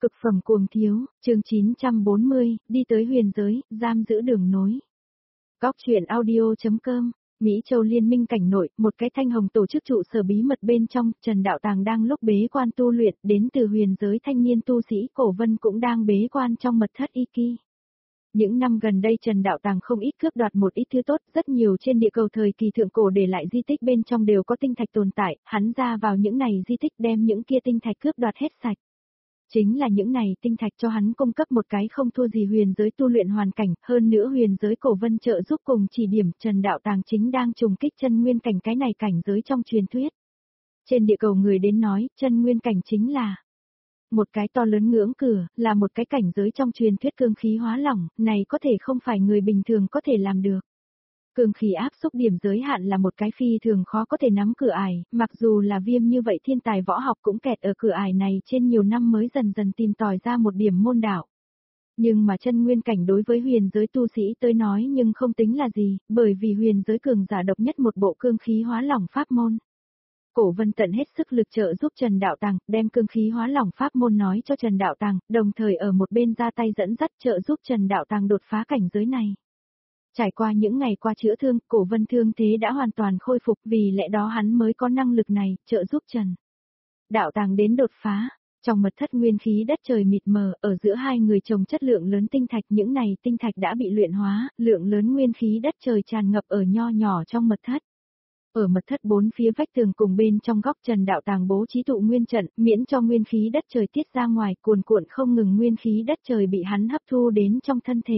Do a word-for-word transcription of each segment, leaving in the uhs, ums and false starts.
Cực phẩm cuồng thiếu, chương chín trăm bốn mươi, đi tới huyền giới, giam giữ đường nối. Góc truyện audio.com, Mỹ Châu Liên minh cảnh nội, một cái thanh hồng tổ chức trụ sở bí mật bên trong, Trần Đạo Tàng đang lúc bế quan tu luyện, đến từ huyền giới thanh niên tu sĩ Cổ Vân cũng đang bế quan trong mật thất Y Ki. Những năm gần đây Trần Đạo Tàng không ít cướp đoạt một ít thứ tốt, rất nhiều trên địa cầu thời kỳ thượng cổ để lại di tích bên trong đều có tinh thạch tồn tại, hắn ra vào những này di tích đem những kia tinh thạch cướp đoạt hết sạch. Chính là những này tinh thạch cho hắn cung cấp một cái không thua gì huyền giới tu luyện hoàn cảnh, hơn nữa huyền giới Cổ Vân trợ giúp cùng chỉ điểm, Trần Đạo Tàng chính đang trùng kích chân nguyên cảnh, cái này cảnh giới trong truyền thuyết. Trên địa cầu người đến nói, chân nguyên cảnh chính là một cái to lớn ngưỡng cửa, là một cái cảnh giới trong truyền thuyết cương khí hóa lỏng, này có thể không phải người bình thường có thể làm được. Cương khí áp xúc điểm giới hạn là một cái phi thường khó có thể nắm cửa ải, mặc dù là Viêm như vậy thiên tài võ học cũng kẹt ở cửa ải này trên nhiều năm mới dần dần tìm tòi ra một điểm môn đạo. Nhưng mà chân nguyên cảnh đối với huyền giới tu sĩ tới nói nhưng không tính là gì, bởi vì huyền giới cường giả độc nhất một bộ cương khí hóa lỏng pháp môn. Cổ Vân tận hết sức lực trợ giúp Trần Đạo Tàng, đem cương khí hóa lỏng pháp môn nói cho Trần Đạo Tàng, đồng thời ở một bên ra tay dẫn dắt trợ giúp Trần Đạo Tàng đột phá cảnh giới này. Trải qua những ngày qua chữa thương, Cổ Vân thương thế đã hoàn toàn khôi phục, vì lẽ đó hắn mới có năng lực này, trợ giúp Trần Đạo Tàng đến đột phá. Trong mật thất nguyên khí đất trời mịt mờ, ở giữa hai người trồng chất lượng lớn tinh thạch, những này tinh thạch đã bị luyện hóa, lượng lớn nguyên khí đất trời tràn ngập ở nho nhỏ trong mật thất. Ở mật thất bốn phía vách tường cùng bên trong góc Trần Đạo Tàng bố trí tụ nguyên trận, miễn cho nguyên khí đất trời tiết ra ngoài, cuồn cuộn không ngừng nguyên khí đất trời bị hắn hấp thu đến trong thân thể.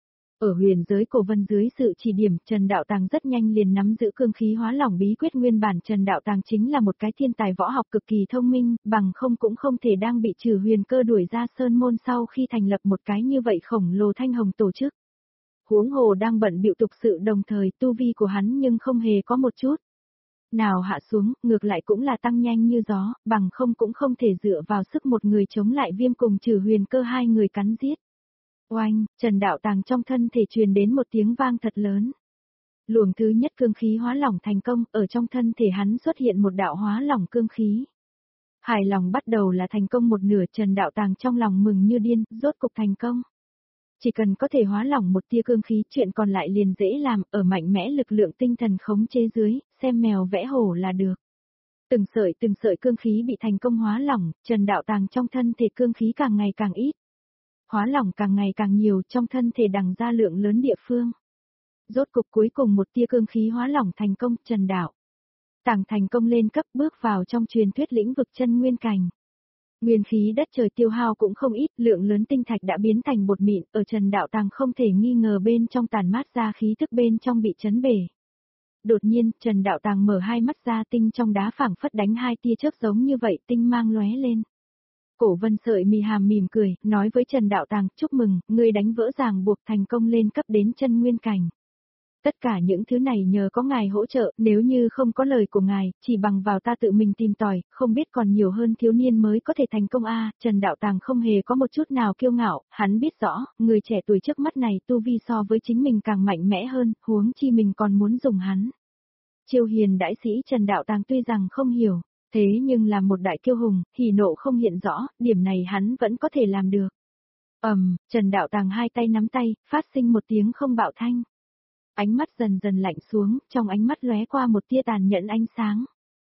Ở huyền giới Cổ Vân dưới sự chỉ điểm, Trần Đạo Tàng rất nhanh liền nắm giữ cương khí hóa lỏng bí quyết nguyên bản. Trần Đạo Tàng chính là một cái thiên tài võ học cực kỳ thông minh, bằng không cũng không thể đang bị Trừ Huyền Cơ đuổi ra sơn môn sau khi thành lập một cái như vậy khổng lồ thanh hồng tổ chức. Huống hồ đang bận bịu tục sự đồng thời, tu vi của hắn nhưng không hề có một chút nào hạ xuống, ngược lại cũng là tăng nhanh như gió, bằng không cũng không thể dựa vào sức một người chống lại Viêm cùng Trừ Huyền Cơ hai người cắn giết. Oanh, Trần Đạo Tàng trong thân thể truyền đến một tiếng vang thật lớn. Luồng thứ nhất cương khí hóa lỏng thành công, ở trong thân thể hắn xuất hiện một đạo hóa lỏng cương khí. Hài lòng bắt đầu là thành công một nửa, Trần Đạo Tàng trong lòng mừng như điên, rốt cục thành công. Chỉ cần có thể hóa lỏng một tia cương khí, chuyện còn lại liền dễ làm, ở mạnh mẽ lực lượng tinh thần khống chế dưới, xem mèo vẽ hổ là được. Từng sợi từng sợi cương khí bị thành công hóa lỏng, Trần Đạo Tàng trong thân thể cương khí càng ngày càng ít. Hóa lỏng càng ngày càng nhiều, trong thân thể đằng ra lượng lớn địa phương. Rốt cục cuối cùng một tia cương khí hóa lỏng thành công, Trần Đạo Tàng thành công lên cấp, bước vào trong truyền thuyết lĩnh vực chân nguyên cảnh. Nguyên khí đất trời tiêu hao cũng không ít, lượng lớn tinh thạch đã biến thành bột mịn, ở Trần Đạo Tàng không thể nghi ngờ bên trong tàn mát ra khí tức bên trong bị chấn bể. Đột nhiên, Trần Đạo Tàng mở hai mắt ra, tinh trong đá phảng phất đánh hai tia chớp giống như vậy, tinh mang lóe lên. Cổ Vân sợi mì hàm mỉm cười, nói với Trần Đạo Tàng, chúc mừng, ngươi đánh vỡ ràng buộc thành công lên cấp đến chân nguyên cảnh. Tất cả những thứ này nhờ có ngài hỗ trợ, nếu như không có lời của ngài, chỉ bằng vào ta tự mình tìm tòi, không biết còn nhiều hơn thiếu niên mới có thể thành công a. À, Trần Đạo Tàng không hề có một chút nào kiêu ngạo, hắn biết rõ, người trẻ tuổi trước mắt này tu vi so với chính mình càng mạnh mẽ hơn, huống chi mình còn muốn dùng hắn. Chiêu hiền đại sĩ Trần Đạo Tàng tuy rằng không hiểu, thế nhưng là một đại kiêu hùng, hỉ nộ không hiện rõ, điểm này hắn vẫn có thể làm được. Ầm, um, Trần Đạo Tàng hai tay nắm tay, phát sinh một tiếng không bạo thanh. Ánh mắt dần dần lạnh xuống, trong ánh mắt lóe qua một tia tàn nhẫn ánh sáng.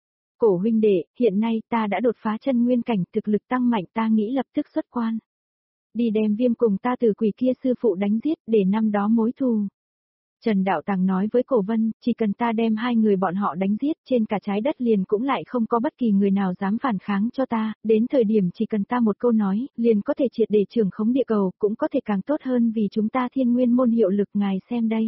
Cổ huynh đệ, hiện nay ta đã đột phá chân nguyên cảnh, thực lực tăng mạnh, ta nghĩ lập tức xuất quan. Đi đem Viêm cùng ta từ quỷ kia sư phụ đánh giết, để năm đó mối thù. Trần Đạo Tàng nói với Cổ Vân, chỉ cần ta đem hai người bọn họ đánh giết, trên cả trái đất liền cũng lại không có bất kỳ người nào dám phản kháng cho ta, đến thời điểm chỉ cần ta một câu nói, liền có thể triệt để trưởng khống địa cầu, cũng có thể càng tốt hơn vì chúng ta Thiên Nguyên môn hiệu lực, ngài xem đây.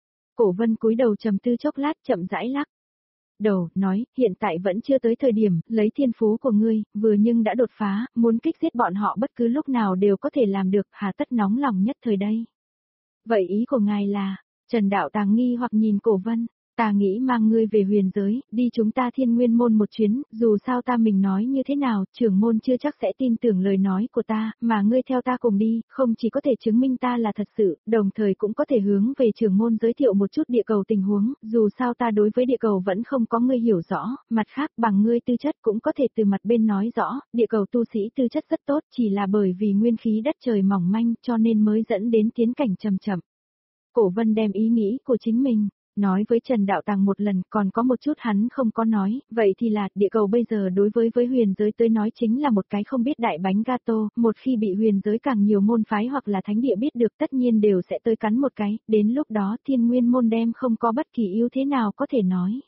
Cổ Vân cúi đầu trầm tư chốc lát, chậm rãi lắc đầu, nói, hiện tại vẫn chưa tới thời điểm, lấy thiên phú của ngươi, vừa nhưng đã đột phá, muốn kích giết bọn họ bất cứ lúc nào đều có thể làm được, hà tất nóng lòng nhất thời đây. Vậy ý của ngài là? Trần Đạo Tàng nghi hoặc nhìn Cổ Vân. Ta nghĩ mang ngươi về huyền giới, đi chúng ta thiên nguyên môn một chuyến, dù sao ta mình nói như thế nào, trưởng môn chưa chắc sẽ tin tưởng lời nói của ta, mà ngươi theo ta cùng đi, không chỉ có thể chứng minh ta là thật sự, đồng thời cũng có thể hướng về trưởng môn giới thiệu một chút địa cầu tình huống, dù sao ta đối với địa cầu vẫn không có ngươi hiểu rõ, mặt khác bằng ngươi tư chất cũng có thể từ mặt bên nói rõ, địa cầu tu sĩ tư chất rất tốt, chỉ là bởi vì nguyên khí đất trời mỏng manh cho nên mới dẫn đến tiến cảnh chậm chậm. Cổ Vân đem ý nghĩ của chính mình nói với Trần Đạo Tàng một lần, còn có một chút hắn không có nói, vậy thì là, địa cầu bây giờ đối với với huyền giới tới nói chính là một cái không biết đại bánh gato, một khi bị huyền giới càng nhiều môn phái hoặc là thánh địa biết được tất nhiên đều sẽ tới cắn một cái, đến lúc đó thiên nguyên môn đem không có bất kỳ ưu thế nào có thể nói.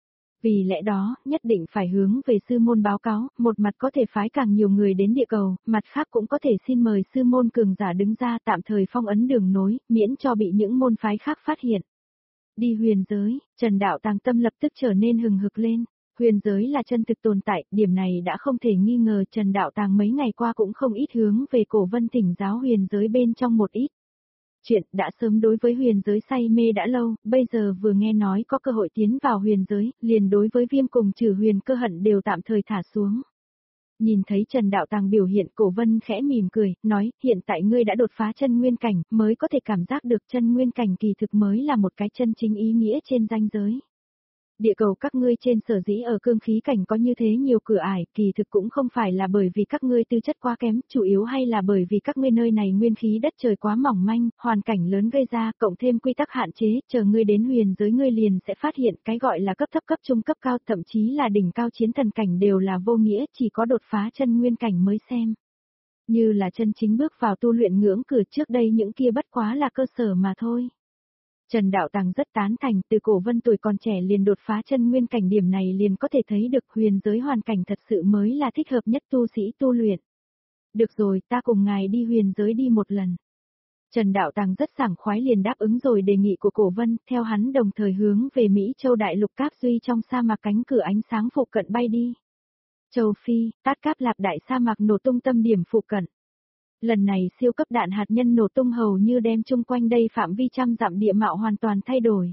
Vì lẽ đó, nhất định phải hướng về sư môn báo cáo, một mặt có thể phái càng nhiều người đến địa cầu, mặt khác cũng có thể xin mời sư môn cường giả đứng ra tạm thời phong ấn đường nối, miễn cho bị những môn phái khác phát hiện. Đi huyền giới, Trần Đạo Tàng tâm lập tức trở nên hừng hực lên. Huyền giới là chân thực tồn tại, điểm này đã không thể nghi ngờ. Trần Đạo Tàng mấy ngày qua cũng không ít hướng về Cổ Vân thỉnh giáo huyền giới bên trong một ít. Chuyện đã sớm đối với huyền giới say mê đã lâu, bây giờ vừa nghe nói có cơ hội tiến vào huyền giới, liền đối với Viêm cùng Trừ Huyền cơ hận đều tạm thời thả xuống. Nhìn thấy Trần Đạo Tàng biểu hiện, Cổ Vân khẽ mỉm cười, nói, hiện tại ngươi đã đột phá chân nguyên cảnh, mới có thể cảm giác được chân nguyên cảnh kỳ thực mới là một cái chân chính ý nghĩa trên ranh giới. Địa cầu các ngươi trên sở dĩ ở cương khí cảnh có như thế nhiều cửa ải, kỳ thực cũng không phải là bởi vì các ngươi tư chất quá kém, chủ yếu hay là bởi vì các ngươi nơi này nguyên khí đất trời quá mỏng manh, hoàn cảnh lớn gây ra, cộng thêm quy tắc hạn chế, chờ ngươi đến huyền giới ngươi liền sẽ phát hiện cái gọi là cấp thấp cấp trung cấp cao, thậm chí là đỉnh cao chiến thần cảnh đều là vô nghĩa, chỉ có đột phá chân nguyên cảnh mới xem. Như là chân chính bước vào tu luyện ngưỡng cửa, trước đây những kia bất quá là cơ sở mà thôi. Trần Đạo Tàng rất tán thành, từ Cổ Vân tuổi còn trẻ liền đột phá chân nguyên cảnh, điểm này liền có thể thấy được huyền giới hoàn cảnh thật sự mới là thích hợp nhất tu sĩ tu luyện. Được rồi, ta cùng ngài đi huyền giới đi một lần. Trần Đạo Tàng rất sảng khoái liền đáp ứng rồi đề nghị của Cổ Vân, theo hắn đồng thời hướng về Mỹ Châu Đại Lục Cáp Duy trong sa mạc cánh cửa ánh sáng phụ cận bay đi. Châu Phi, Tát Cáp Lạp Đại sa mạc nổ tung tâm điểm phụ cận. Lần này siêu cấp đạn hạt nhân nổ tung hầu như đem chung quanh đây phạm vi trăm dặm địa mạo hoàn toàn thay đổi.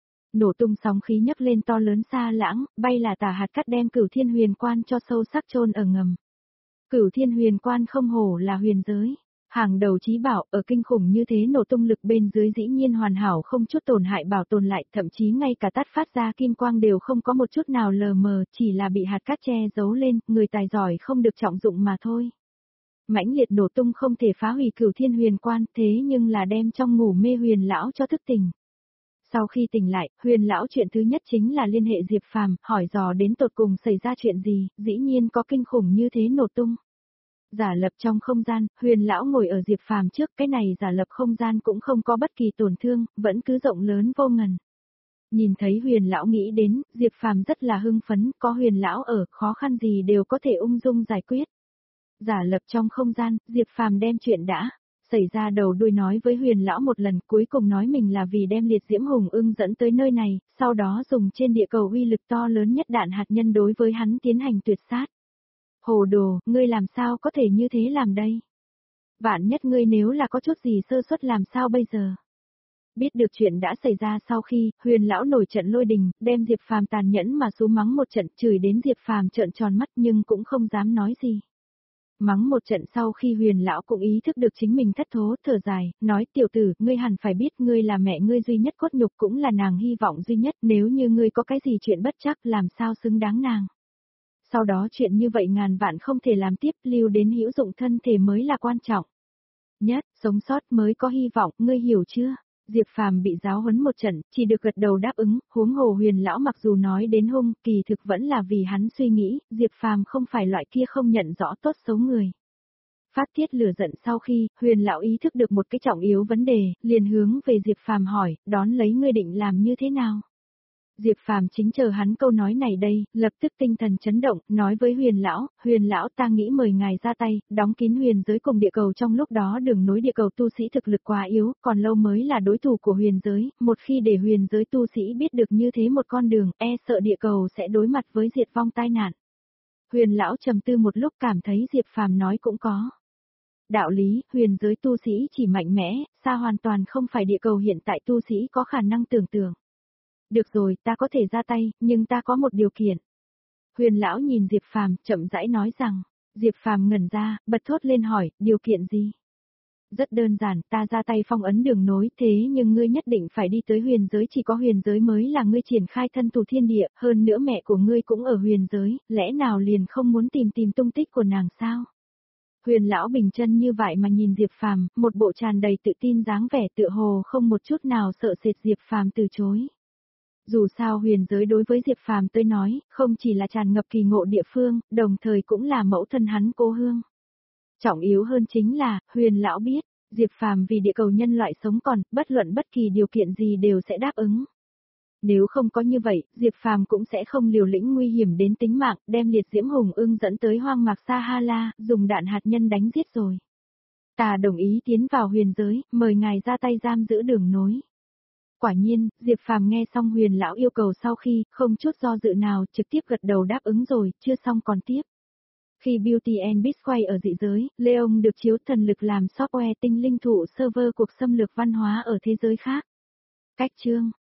Nổ tung sóng khí nhấc lên to lớn xa lãng, bay là tả hạt cát đem Cửu Thiên Huyền Quan cho sâu sắc chôn ở ngầm. Cửu Thiên Huyền Quan không hổ là huyền giới, hàng đầu chí bảo, ở kinh khủng như thế nổ tung lực bên dưới dĩ nhiên hoàn hảo không chút tổn hại bảo tồn lại, thậm chí ngay cả tát phát ra kim quang đều không có một chút nào lờ mờ, chỉ là bị hạt cát che giấu lên, người tài giỏi không được trọng dụng mà thôi. Mãnh liệt nổ tung không thể phá hủy Cửu Thiên Huyền Quan, thế nhưng là đem trong ngủ mê Huyền lão cho thức tỉnh. Sau khi tỉnh lại, Huyền lão chuyện thứ nhất chính là liên hệ Diệp Phàm, hỏi dò đến tột cùng xảy ra chuyện gì, dĩ nhiên có kinh khủng như thế nổ tung. Giả lập trong không gian, Huyền lão ngồi ở Diệp Phàm trước, cái này giả lập không gian cũng không có bất kỳ tổn thương, vẫn cứ rộng lớn vô ngần. Nhìn thấy Huyền lão nghĩ đến, Diệp Phàm rất là hưng phấn, có Huyền lão ở, khó khăn gì đều có thể ung dung giải quyết. Giả lập trong không gian, Diệp Phàm đem chuyện đã xảy ra đầu đuôi nói với Huyền lão một lần, cuối cùng nói mình là vì đem liệt diễm hùng ưng dẫn tới nơi này, sau đó dùng trên địa cầu uy lực to lớn nhất đạn hạt nhân đối với hắn tiến hành tuyệt sát. Hồ đồ, ngươi làm sao có thể như thế làm đây? Vạn nhất ngươi nếu là có chút gì sơ suất làm sao bây giờ? Biết được chuyện đã xảy ra sau khi, Huyền lão nổi trận lôi đình, đem Diệp Phàm tàn nhẫn mà xú mắng một trận, chửi đến Diệp Phàm trợn tròn mắt nhưng cũng không dám nói gì. Mắng một trận sau khi Huyền lão cũng ý thức được chính mình thất thố, thở dài, nói tiểu tử, ngươi hẳn phải biết ngươi là mẹ ngươi duy nhất cốt nhục cũng là nàng hy vọng duy nhất, nếu như ngươi có cái gì chuyện bất chắc làm sao xứng đáng nàng. Sau đó chuyện như vậy ngàn vạn không thể làm tiếp, lưu đến hữu dụng thân thể mới là quan trọng. Nhất, sống sót mới có hy vọng, ngươi hiểu chưa? Diệp Phàm bị giáo huấn một trận, chỉ được gật đầu đáp ứng, huống hồ Huyền lão mặc dù nói đến hung, kỳ thực vẫn là vì hắn suy nghĩ, Diệp Phàm không phải loại kia không nhận rõ tốt xấu người. Phát tiết lửa giận sau khi, Huyền lão ý thức được một cái trọng yếu vấn đề, liền hướng về Diệp Phàm hỏi, đón lấy ngươi định làm như thế nào? Diệp Phàm chính chờ hắn câu nói này đây, lập tức tinh thần chấn động, nói với Huyền lão, Huyền lão ta nghĩ mời ngài ra tay, đóng kín huyền giới cùng địa cầu trong lúc đó đường nối địa cầu tu sĩ thực lực quá yếu, còn lâu mới là đối thủ của huyền giới, một khi để huyền giới tu sĩ biết được như thế một con đường, e sợ địa cầu sẽ đối mặt với diệt vong tai nạn. Huyền lão trầm tư một lúc cảm thấy Diệp Phàm nói cũng có đạo lý, huyền giới tu sĩ chỉ mạnh mẽ, xa hoàn toàn không phải địa cầu hiện tại tu sĩ có khả năng tưởng tượng. Được rồi, ta có thể ra tay, nhưng ta có một điều kiện. Huyền lão nhìn Diệp Phàm, chậm rãi nói rằng. Diệp Phàm ngẩn ra, bật thốt lên hỏi, điều kiện gì? Rất đơn giản, ta ra tay phong ấn đường nối, thế nhưng ngươi nhất định phải đi tới huyền giới, chỉ có huyền giới mới là ngươi triển khai thân tù thiên địa, hơn nữa mẹ của ngươi cũng ở huyền giới, lẽ nào liền không muốn tìm tìm tung tích của nàng sao? Huyền lão bình chân như vậy mà nhìn Diệp Phàm, một bộ tràn đầy tự tin dáng vẻ tựa hồ không một chút nào sợ sệt Diệp Phàm từ chối. Dù sao huyền giới đối với Diệp Phàm tôi nói, không chỉ là tràn ngập kỳ ngộ địa phương, đồng thời cũng là mẫu thân hắn cô hương. Trọng yếu hơn chính là, huyền lão biết, Diệp Phàm vì địa cầu nhân loại sống còn, bất luận bất kỳ điều kiện gì đều sẽ đáp ứng. Nếu không có như vậy, Diệp Phàm cũng sẽ không liều lĩnh nguy hiểm đến tính mạng, đem liệt diễm hùng ưng dẫn tới hoang mạc Sa-ha-la, dùng đạn hạt nhân đánh giết rồi. Ta đồng ý tiến vào huyền giới, mời ngài ra tay giam giữ đường nối. Quả nhiên, Diệp Phàm nghe xong huyền lão yêu cầu sau khi, không chút do dự nào, trực tiếp gật đầu đáp ứng rồi, chưa xong còn tiếp. Khi Beauty and Beast quay ở dị giới, Leon được chiếu thần lực làm software tinh linh thụ server cuộc xâm lược văn hóa ở thế giới khác. Cách chương